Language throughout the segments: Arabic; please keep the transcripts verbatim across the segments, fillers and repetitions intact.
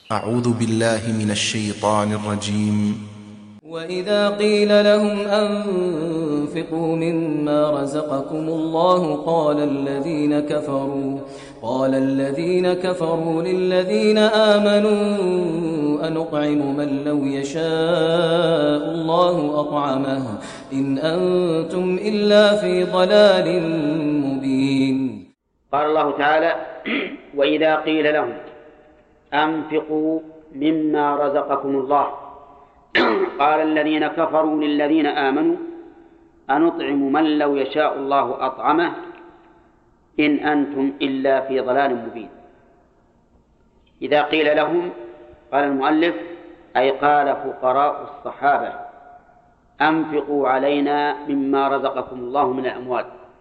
أعوذ بالله من الشيطان الرجيم. وإذا قيل لهم أنفقوا مما رزقكم الله قال الذين كفروا قال الذين كفروا للذين آمنوا أنطعم من لو يشاء الله أطعمه إن أنتم إلا في ضلال مبين. قال الله تعالى: وإذا قيل لهم أنفقوا مما رزقكم الله قال الذين كفروا للذين آمنوا أنطعم من لو يشاء الله أطعمه إن أنتم إلا في ضلال مبين. إذا قيل لهم، قال المؤلف، أي قال فقراء الصحابة: أنفقوا علينا مما رزقكم الله من الأموال.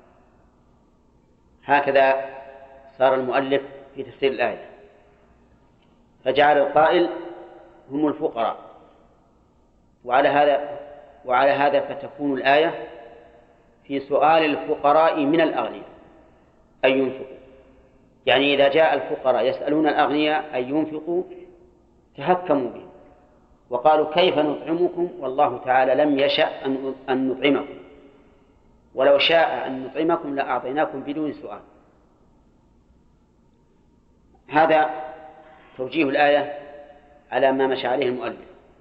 هكذا صار المؤلف في تفسير الآية، فجعل القائل هم الفقراء، وعلى هذا وعلى هذا فتكون الآية في سؤال الفقراء من الأغنياء أن ينفقوا. يعني إذا جاء الفقراء يسألون الأغنياء أن ينفقوا تهكموا به وقالوا: كيف نطعمكم والله تعالى لم يشأ أن نطعمكم، ولو شاء أن نطعمكم لأعطيناكم بدون سؤال. هذا توجيه الآية على ما مشى عليه المؤلف.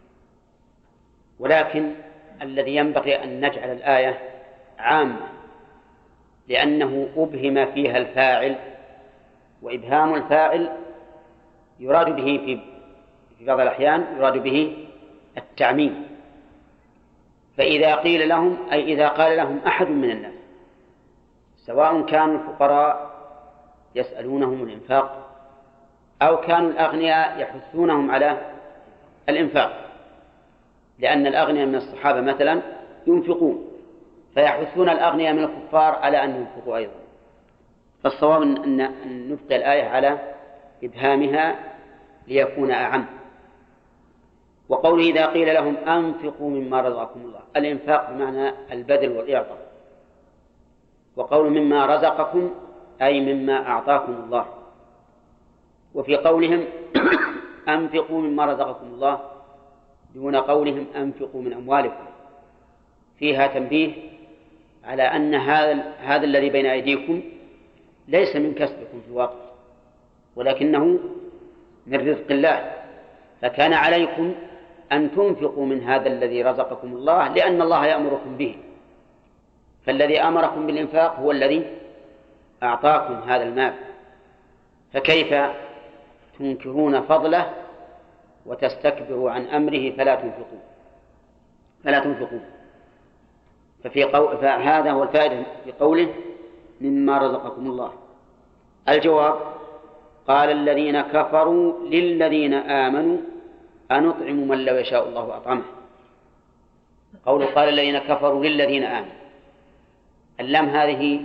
ولكن الذي ينبغي أن نجعل الآية عامة، لأنه أبهم فيها الفاعل، وإبهام الفاعل يراد به في في بعض الأحيان يراد به التعميم. فإذا قيل لهم، أي إذا قال لهم أحد من الناس، سواء كانوا الفقراء يسألونهم الإنفاق أو كانوا الأغنياء يحثونهم على الإنفاق، لأن الأغنياء من الصحابة مثلا ينفقون فيحثون الأغنياء من الكفار على أن ينفقوا أيضا. فالصواب أن نبقي الآية على إبهامها ليكون أعم. وقوله إذا قيل لهم أنفقوا مما رزقكم الله، الإنفاق بمعنى البذل والإعطاء، وقول مما رزقكم أي مما أعطاكم الله. وفي قولهم أنفقوا مما رزقكم الله دون قولهم أنفقوا من أموالكم فيها تنبيه على أن هذا هذا الذي بين أيديكم ليس من كسبكم في الواقع، ولكنه من رزق الله، فكان عليكم أن تنفقوا من هذا الذي رزقكم الله لأن الله يأمركم به. فالذي أمركم بالإنفاق هو الذي أعطاكم هذا المال، فكيف تنكرون فضله وتستكبروا عن أمره فلا تنفقون فلا تنفقون ففي قو... فهذا هو الفائدة في قوله مما رزقكم الله. الجواب: قال الذين كفروا للذين آمنوا أنطعم من لو يشاء الله أطعمه. قول قال الذين كفروا للذين آمنوا، اللام هذه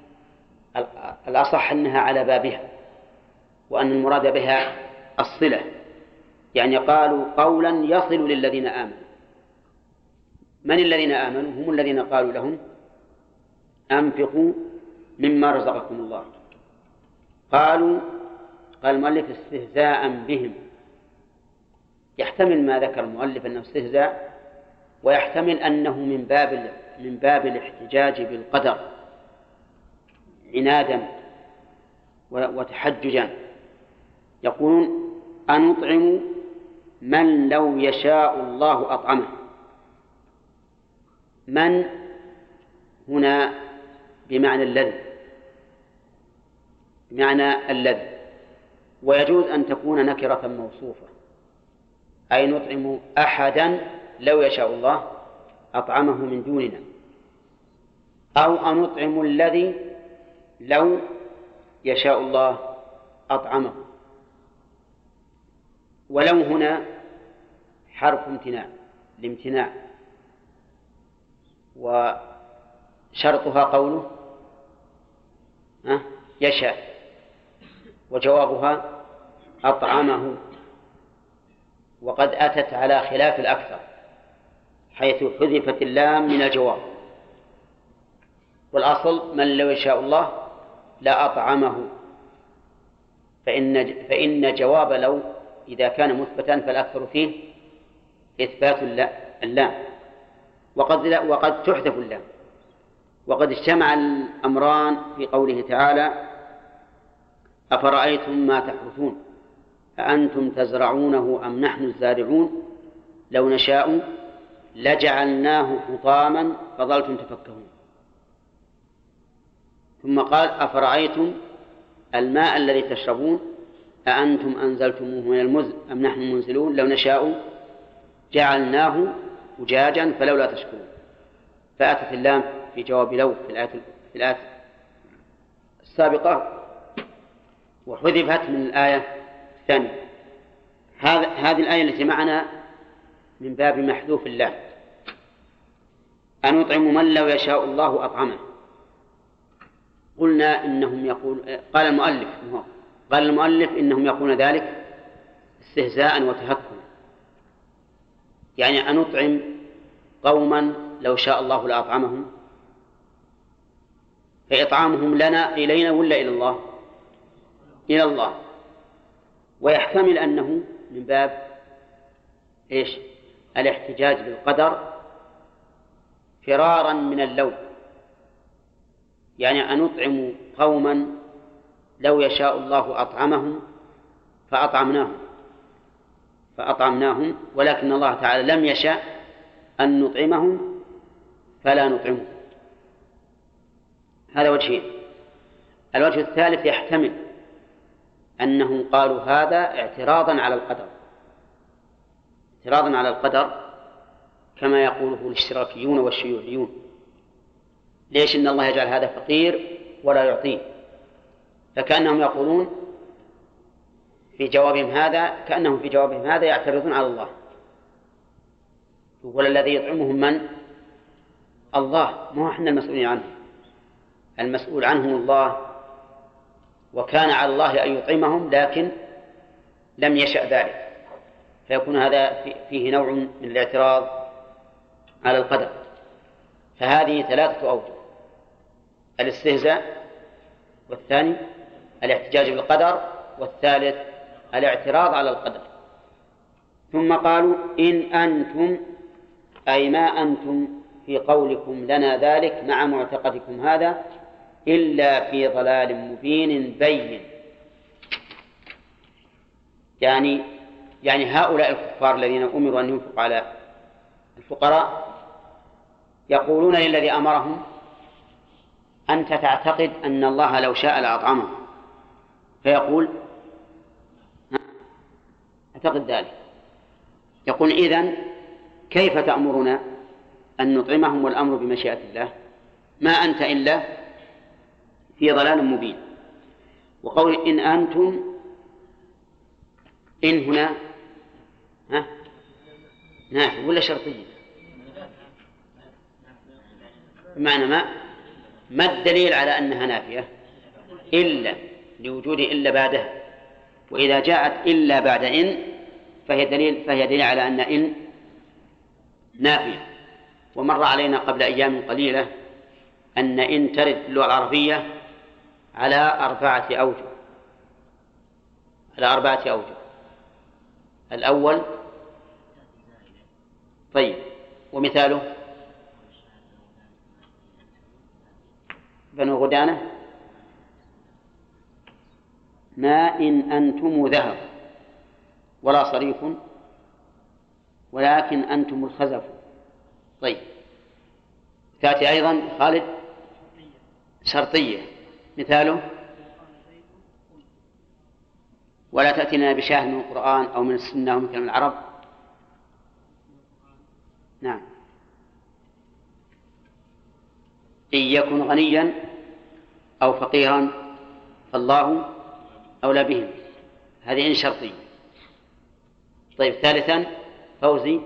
الأصح أنها على بابها، وأن المراد بها الصلة، يعني قالوا قولا يصل للذين آمنوا. من الذين آمنوا؟ هم الذين قالوا لهم أنفقوا مما رزقكم الله. قالوا، قال المؤلف استهزاء بهم، يحتمل ما ذكر المؤلف أنه استهزاء، ويحتمل أنه من باب من باب الاحتجاج بالقدر عنادا وتحججا. يقولون أنطعم من لو يشاء الله أطعمه. من هنا بمعنى الذي بمعنى الذي ويجوز أن تكون نكرة موصوفة، أي نطعم أحدا لو يشاء الله أطعمه من دوننا، أو أنطعم الذي لو يشاء الله أطعمه. ولو هنا حرف امتناع لامتناع، وشرطها قوله يشاء، وجوابها أطعمه، وقد أتت على خلاف الأكثر حيث حذفت اللام من الجواب، والأصل من لو يشاء الله لا أطعمه، فإن, فإن جواب لو إذا كان مثبتا فالأكثر فيه إثبات اللام، وقد, وقد تحذف اللام. وقد اجتمع الأمران في قوله تعالى: أفرأيتم ما تحرثون أأنتم تزرعونه أم نحن الزارعون لو نشاء لجعلناه حطاما فظلتم تفكهون. ثم قال: أفرأيتم الماء الذي تشربون أأنتم أنزلتموه من المزن أم نحن المنزلون لو نشاء جعلناه أجاجا فلولا تشكرون. فأتت اللام في جواب لو في الآية في الآية السابقة، وحذفت من الآية الثانية. هذه الآية التي معنا من باب محذوف اللام. أنطعم من لو يشاء الله أطعمه. قلنا إنهم يقول قال المؤلف قال المؤلف إنهم يقولون ذلك استهزاء وتهكما، يعني أنطعم قوما لو شاء الله لأطعمهم، فإطعامهم لنا إلينا ولا إلى الله؟ إلى الله. ويحتمل أنه من باب إيش؟ الاحتجاج بالقدر فرارا من اللوم، يعني أنطعم قوما لو يشاء الله أطعمهم فأطعمناهم فأطعمناهم ولكن الله تعالى لم يشاء أن نطعمهم فلا نطعمهم. هذا وجهين. الوجه الثالث يحتمل أنهم قالوا هذا اعتراضا على القدر، اعتراضا على القدر كما يقوله الاشتراكيون والشيوعيون. ليش إن الله يجعل هذا فقير ولا يعطيه؟ فكأنهم يقولون في جوابهم هذا كأنهم في جوابهم هذا يعترضون على الله. يقول الذي يطعمهم من؟ الله، ما احنا المسؤولين عنه، المسؤول عنهم الله، وكان على الله أن يطعمهم لكن لم يشأ ذلك، فيكون هذا فيه نوع من الاعتراض على القدر. فهذه ثلاثة أوجه: الاستهزاء، والثاني الاحتجاج بالقدر، والثالث الاعتراض على القدر. ثم قالوا: إن أنتم أي ما أنتم في قولكم لنا ذلك مع معتقدكم هذا إلا في ضلال مبين بين. يعني يعني هؤلاء الكفار الذين أمروا أن ينفقوا على الفقراء يقولون للذي أمرهم: أنت تعتقد أن الله لو شاء لأطعمه؟ فيقول: أعتقد ذلك. يقول: إذن كيف تأمرنا أن نطعمهم والأمر بمشيئة الله؟ ما أنت إلا في ضلال مبين. وقول إن أنتم، إن هنا ها نافية ولا شرطية؟ بمعنى ما ما الدليل على أنها نافية؟ إلا لوجود إلا بعدها، وإذا جاءت إلا بعد إن فهي دليل فهي دليل على أن إن نافية. ومر علينا قبل أيام قليلة أن إن ترد في اللغة العربية على أربعة أوجه على أربعة أوجه. الأول طيب، ومثاله بنو غدانة: ما إن أنتم ذهب ولا صريف ولكن أنتم الخزف. طيب، تأتي أيضا خالد شرطية، مثاله: ولا تأتينا بشاهد من القرآن أو من السنة أو من كلام العرب. نعم. إن يكن غنيا أو فقيرا فالله أولى بهم. هذه إن شرطية. طيب، ثالثا فوزي: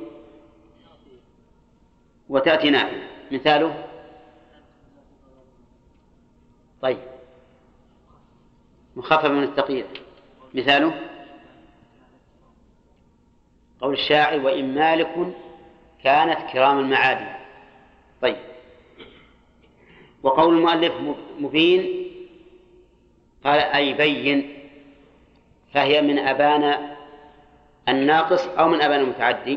وتأتي نافية، مثاله. طيب، مخفف من الثقيل، مثاله قول الشاعر: وإن مالك كانت كرام المعادن. طيب، وقول المؤلف مبين قال أي بين، فهي من أبان الناقص أو من أبان المتعدي؟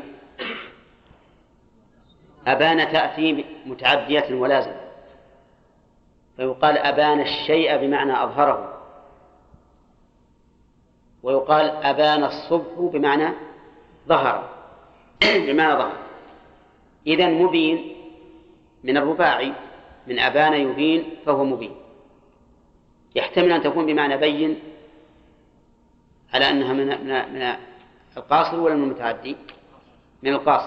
أبان تأتي متعدية ولازم، فيقال أبان الشيء بمعنى أظهره، ويقال أبان الصبح بمعنى ظهر بمعنى ظهر. إذن مبين من الرباعي، من أبان يبين فهو مبين. يحتمل أن تكون بمعنى بين على أنها من من القاصر ولا من المتعدي؟ من القاصر.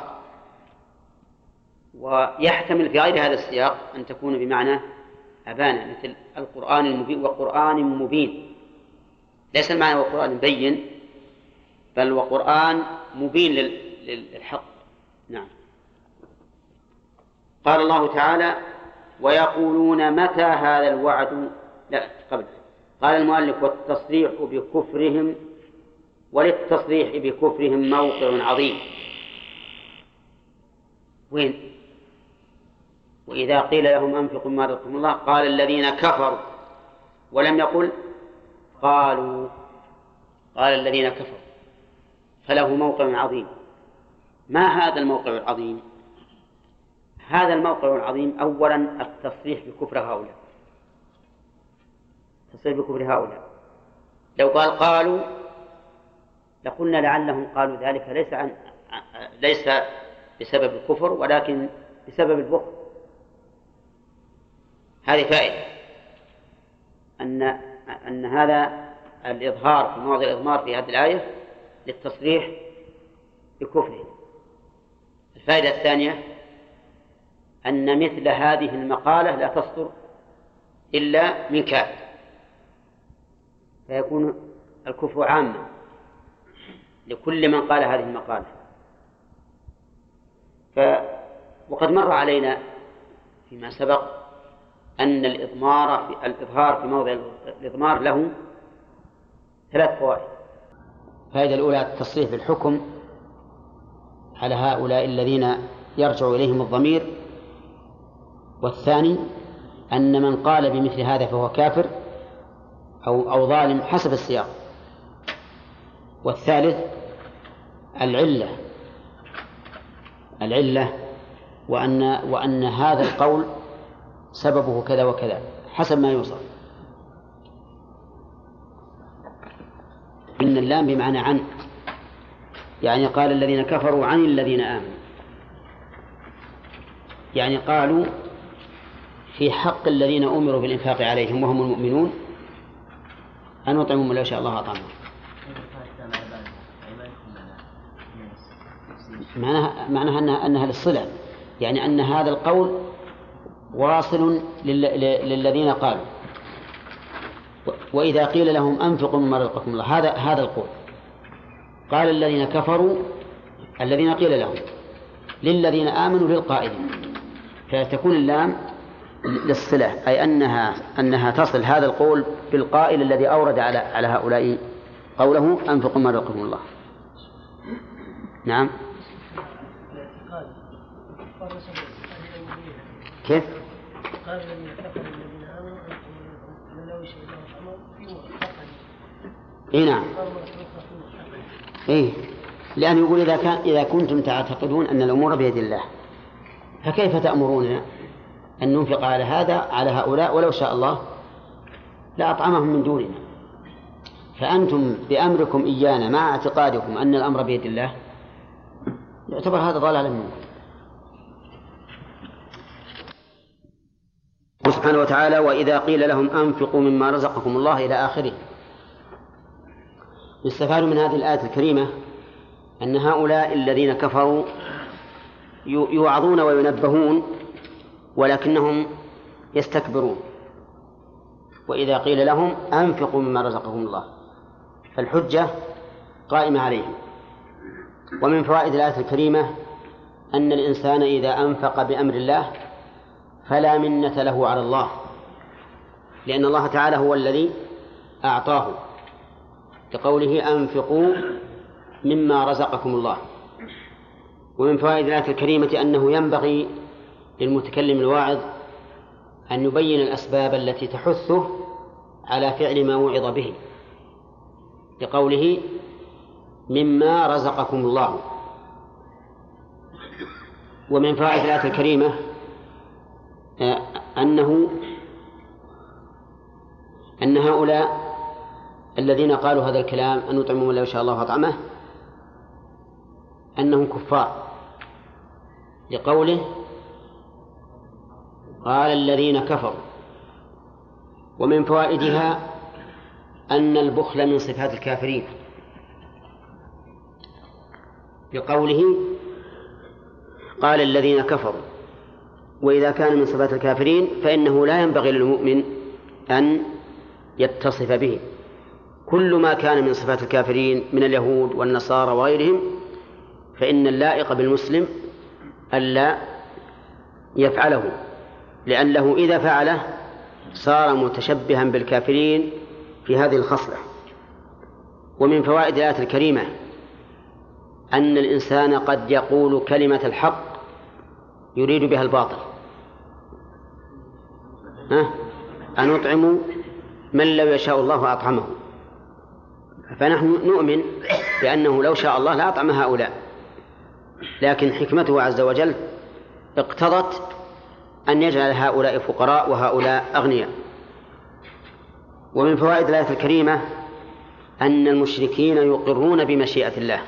ويحتمل في غير هذا السياق أن تكون بمعنى أبان، مثل القرآن المبين وقرآن مبين. ليس المعنى وقرآن بين، بل وقرآن مبين للحق. نعم. قال الله تعالى: ويقولون متى هذا الوعد. لا قبل، قال المؤلف: والتصريح بكفرهم، وللتصريح بكفرهم موقع عظيم. وين؟ وإذا قيل لهم أنفقوا مما رزقكم الله قال الذين كفروا، ولم يقل قالوا، قال الذين كفروا، فله موقع عظيم. ما هذا الموقع العظيم؟ هذا الموقع العظيم أولا التصريح بكفر هؤلاء، التصريح بكفر هؤلاء. لو قال قالوا لقلنا لعلهم قالوا ذلك ليس عن ليس بسبب الكفر ولكن بسبب البخل. هذه فائدة أن أن هذا الإظهار في موضع الإضمار في هذه الآية للتصريح بكفره. الفائدة الثانية أن مثل هذه المقالة لا تصدر إلا من كافر، فيكون الكفر عاما لكل من قال هذه المقالة. ف... وقد مر علينا فيما سبق أن الإضمار في الإظهار في موضع الإضمار له ثلاث فوائد. الفائدة الأولى التصريح بالحكم على هؤلاء الذين يرجع إليهم الضمير، والثاني أن من قال بمثل هذا فهو كافر أو أو ظالم حسب السياق، والثالث العلة العلة وأن وأن هذا القول سببه كذا وكذا حسب ما يوصف. إن اللام بمعنى عن، يعني قال الذين كفروا عن الذين آمنوا، يعني قالوا في حق الذين أمروا بالإنفاق عليهم وهم المؤمنون أن يطعموا لو شاء الله أطعمهم. معناها, معناها أنها, أنها للصلة، يعني أن هذا القول واصل للذين قالوا. وإذا قيل لهم أنفقوا مما رزقكم الله، هذا هذا القول قال الذين كفروا الذين قيل لهم، للذين آمنوا للقائلين، فتكون اللام للصلة، أي أنها أنها تصل هذا القول بالقائل الذي أورد على على هؤلاء قوله أنفقوا مما رزقكم الله. نعم. كيف؟ قال الذين كفروا الذين آمنوا أن لو شاء الله أمر في موافقة. إيه نعم. إيه، لأن يقول إذا كان إذا كنتم تعتقدون أن الأمور بيد الله فكيف تأمروننا أن ننفق على هذا على هؤلاء ولو شاء الله لا أطعمهم من دوننا؟ فأنتم بأمركم إيانا مع اعتقادكم أن الأمر بيد الله يعتبر هذا ضلال منكم. سبحانه وتعالى: وإذا قيل لهم أنفقوا مما رزقكم الله إلى آخره. يستفاد من هذه الآية الكريمة أن هؤلاء الذين كفروا يوعظون وينبهون ولكنهم يستكبرون. وإذا قيل لهم أنفقوا مما رزقكم الله فالحجة قائمة عليهم. ومن فوائد الآية الكريمة أن الإنسان إذا أنفق بأمر الله فلا منة له على الله، لأن الله تعالى هو الذي أعطاه، كقوله أنفقوا مما رزقكم الله. ومن فوائد الآية الكريمة أنه ينبغي للمتكلم الواعظ أن يبين الأسباب التي تحثه على فعل ما وعظ به، لقوله مما رزقكم الله. ومن فوائد الآية الكريمة أنه أن هؤلاء الذين قالوا هذا الكلام أن نطعم من لا يشاء الله أطعمه أنهم كفار، لقوله قال الذين كفروا. ومن فوائدها أن البخل من صفات الكافرين، بقوله قال الذين كفروا، وإذا كان من صفات الكافرين فإنه لا ينبغي للمؤمن أن يتصف به. كل ما كان من صفات الكافرين من اليهود والنصارى وغيرهم فإن اللائق بالمسلم ألا يفعله، لأنه إذا فعله صار متشبها بالكافرين في هذه الخصلة. ومن فوائد الآية الكريمة أن الإنسان قد يقول كلمة الحق يريد بها الباطل. ها؟ أن نطعم من لو يشاء الله أطعمه، فنحن نؤمن بأنه لو شاء الله لا أطعم هؤلاء، لكن حكمته عز وجل اقتضت أن يجعل هؤلاء فقراء وهؤلاء أغنياء. ومن فوائد الآية الكريمة أن المشركين يقرون بمشيئة الله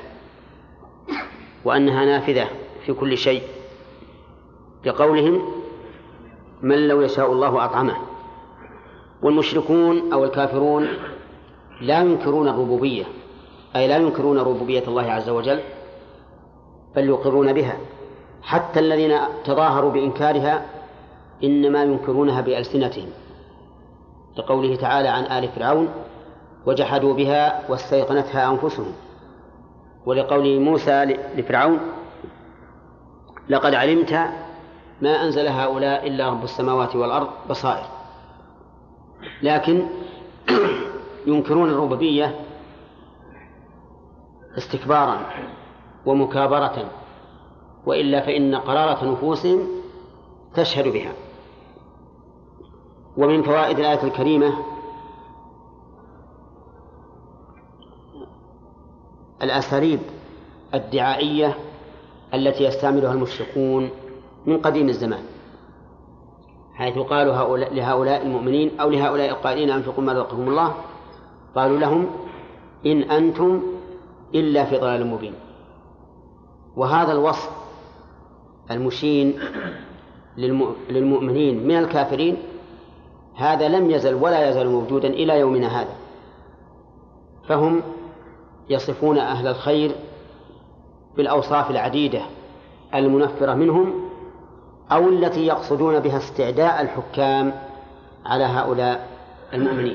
وأنها نافذة في كل شيء، لقولهم من لو يشاء الله أطعمه. والمشركون أو الكافرون لا ينكرون الربوبية، أي لا ينكرون ربوبية الله عز وجل، بل يقرون بها. حتى الذين تظاهروا بإنكارها إنما ينكرونها بألسنتهم، لقوله تعالى عن آل فرعون وجحدوا بها واستيقنتها أنفسهم، ولقول موسى لفرعون لقد علمت ما أنزل هؤلاء إلا رب السماوات والأرض بصائر. لكن ينكرون الربوبية استكبارا ومكابرة، وإلا فإن قرارة نفوسهم تشهد بها. ومن فوائد الآية الكريمة الأساليب الدعائية التي يستعملها المشركون من قديم الزمان، حيث قالوا هؤلاء لهؤلاء المؤمنين أو لهؤلاء القائلين أنفقوا ما رزقكم الله، قالوا لهم إن أنتم إلا في ضلال مبين. وهذا الوصف المشين للمؤمنين من الكافرين هذا لم يزل ولا يزال موجودا إلى يومنا هذا، فهم يصفون أهل الخير بالأوصاف العديدة المنفرة منهم، أو التي يقصدون بها استعداء الحكام على هؤلاء المؤمنين.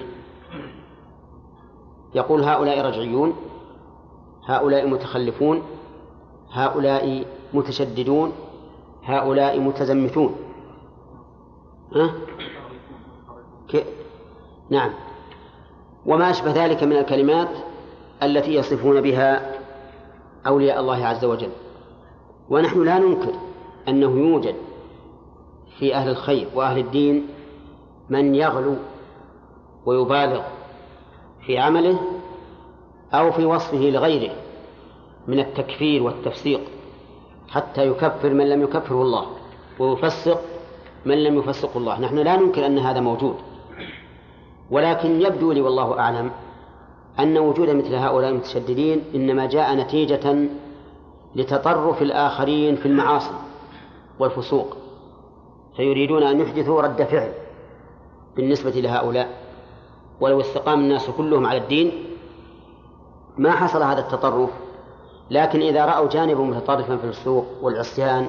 يقول هؤلاء رجعيون، هؤلاء متخلفون، هؤلاء متشددون، هؤلاء متزمتون. ها؟ ك... نعم، وما أشبه ذلك من الكلمات التي يصفون بها أولياء الله عز وجل. ونحن لا ننكر أنه يوجد في أهل الخير وأهل الدين من يغلو ويبالغ في عمله أو في وصفه لغيره من التكفير والتفسيق، حتى يكفر من لم يكفره الله ويفسق من لم يفسق الله. نحن لا ننكر أن هذا موجود، ولكن يبدو لي والله أعلم أن وجود مثل هؤلاء المتشددين إنما جاء نتيجة لتطرف الآخرين في المعاصي والفسوق، فيريدون أن يحدثوا رد فعل بالنسبة لهؤلاء. ولو استقام الناس كلهم على الدين ما حصل هذا التطرف، لكن إذا رأوا جانبا متطرفا في الفسوق والعصيان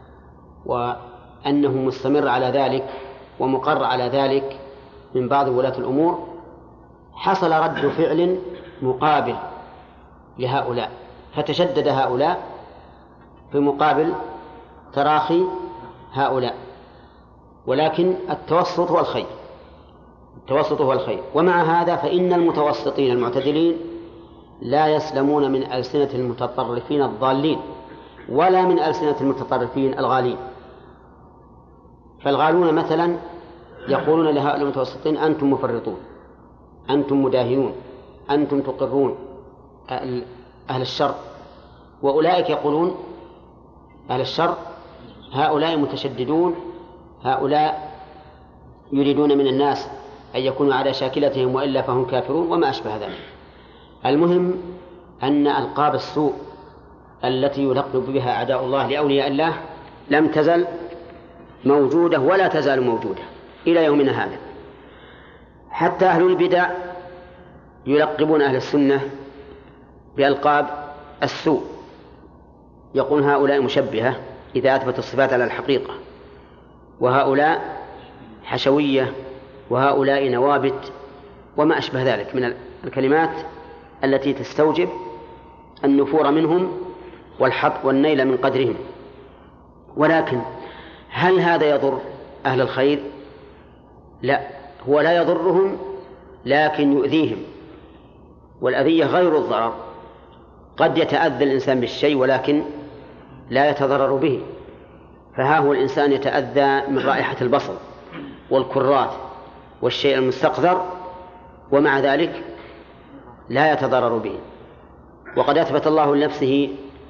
وأنه مستمر على ذلك ومقر على ذلك من بعض ولاة الأمور، حصل رد فعل مقابل لهؤلاء، فتشدد هؤلاء في مقابل تراخي هؤلاء. ولكن التوسط هو الخير، التوسط هو الخير. ومع هذا فإن المتوسطين المعتدلين لا يسلمون من ألسنة المتطرفين الضالين ولا من ألسنة المتطرفين الغالين. فالغالون مثلا يقولون لهؤلاء المتوسطين أنتم مفرطون، أنتم مداهنون، أنتم تقرون أهل الشر، وأولئك يقولون أهل الشر هؤلاء متشددون، هؤلاء يريدون من الناس أن يكونوا على شاكلتهم وإلا فهم كافرون وما أشبه ذلك. المهم أن ألقاب السوء التي يلقب بها أعداء الله لأولياء الله لم تزل موجودة ولا تزال موجودة إلى يومنا هذا. حتى أهل البدع يلقبون أهل السنة بألقاب السوء، يقول هؤلاء مشبهة إذا أثبت الصفات على الحقيقة، وهؤلاء حشوية، وهؤلاء نوابت، وما أشبه ذلك من الكلمات التي تستوجب النفور منهم والحط والنيل من قدرهم. ولكن هل هذا يضر أهل الخير؟ لا، هو لا يضرهم لكن يؤذيهم، والأذية غير الضرر. قد يتأذى الإنسان بالشيء ولكن لا يتضرر به، فها هو الإنسان يتأذى من رائحة البصل والكرات والشيء المستقذر ومع ذلك لا يتضرر به. وقد أثبت الله لنفسه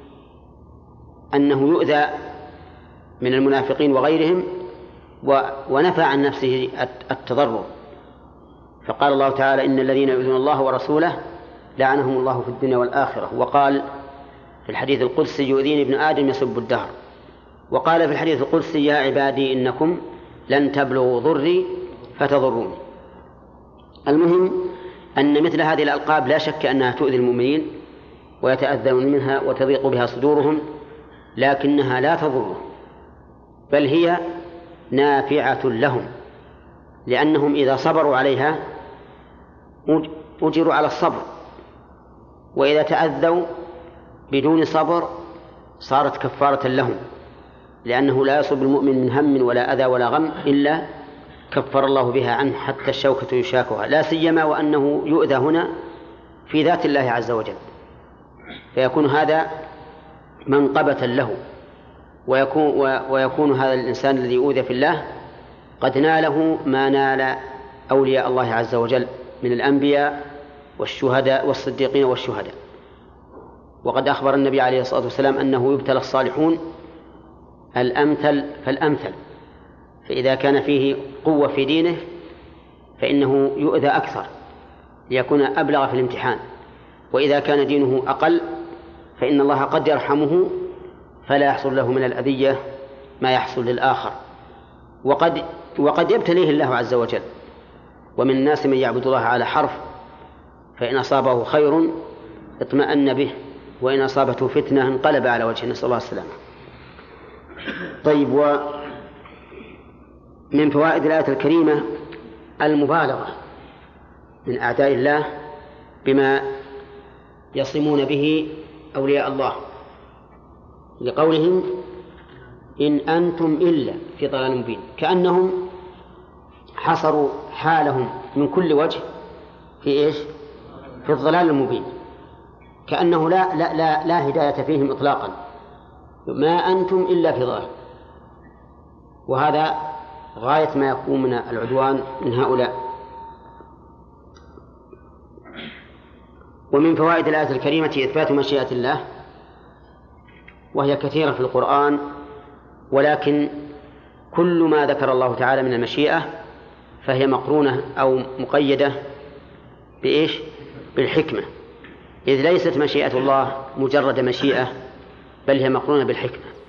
أنه يؤذى من المنافقين وغيرهم ونفى عن نفسه التضرر، فقال الله تعالى إن الذين يؤذون الله ورسوله لعنهم الله في الدنيا والآخرة. وقال في الحديث القدسي يؤذيني ابن آدم يسب الدهر. وقال في الحديث القدسي يا عبادي إنكم لن تبلغوا ضري فتضروني. المهم أن مثل هذه الألقاب لا شك أنها تؤذي المؤمنين ويتأذون منها وتضيق بها صدورهم، لكنها لا تضرهم، بل هي نافعة لهم، لأنهم إذا صبروا عليها أجروا على الصبر، وإذا تأذوا بدون صبر صارت كفارة لهم، لأنه لا يصب المؤمن من هم ولا أذى ولا غم إلا كفر الله بها عنه حتى الشوكة يشاكها، لا سيما وأنه يؤذى هنا في ذات الله عز وجل، فيكون هذا منقبة له، ويكون, ويكون هذا الإنسان الذي أوذي في الله قد ناله ما نال أولياء الله عز وجل من الأنبياء والشهداء والصديقين والشهداء. وقد أخبر النبي عليه الصلاة والسلام أنه يبتلى الصالحون الأمثل فالأمثل، فإذا كان فيه قوة في دينه فإنه يؤذى أكثر ليكون أبلغ في الامتحان، وإذا كان دينه أقل فإن الله قد يرحمه فلا يحصل له من الأذية ما يحصل للآخر. وقد, وقد يبتليه الله عز وجل، ومن الناس من يعبد الله على حرف فإن أصابه خير اطمأن به وإن أصابته فتنة انقلب على وجهه، نسأل الله السلامة. طيب، ومن فوائد الآية الكريمة المبالغة من أعداء الله بما يصمون به أولياء الله، لقولهم إن أنتم إلا في ضلال مبين، كأنهم حصروا حالهم من كل وجه في إيش؟ في الضلال المبين، كأنه لا, لا, لا, لا هداية فيهم إطلاقا، ما أنتم إلا في ضلال. وهذا غاية ما يكون من العدوان من هؤلاء. ومن فوائد الآية الكريمة إثبات مشيئة الله، وهي كثيرة في القرآن، ولكن كل ما ذكر الله تعالى من المشيئة فهي مقرونة أو مقيدة بإيش؟ بالحكمة، إذ ليست مشيئة الله مجرد مشيئة بل هي مقرونة بالحكمة.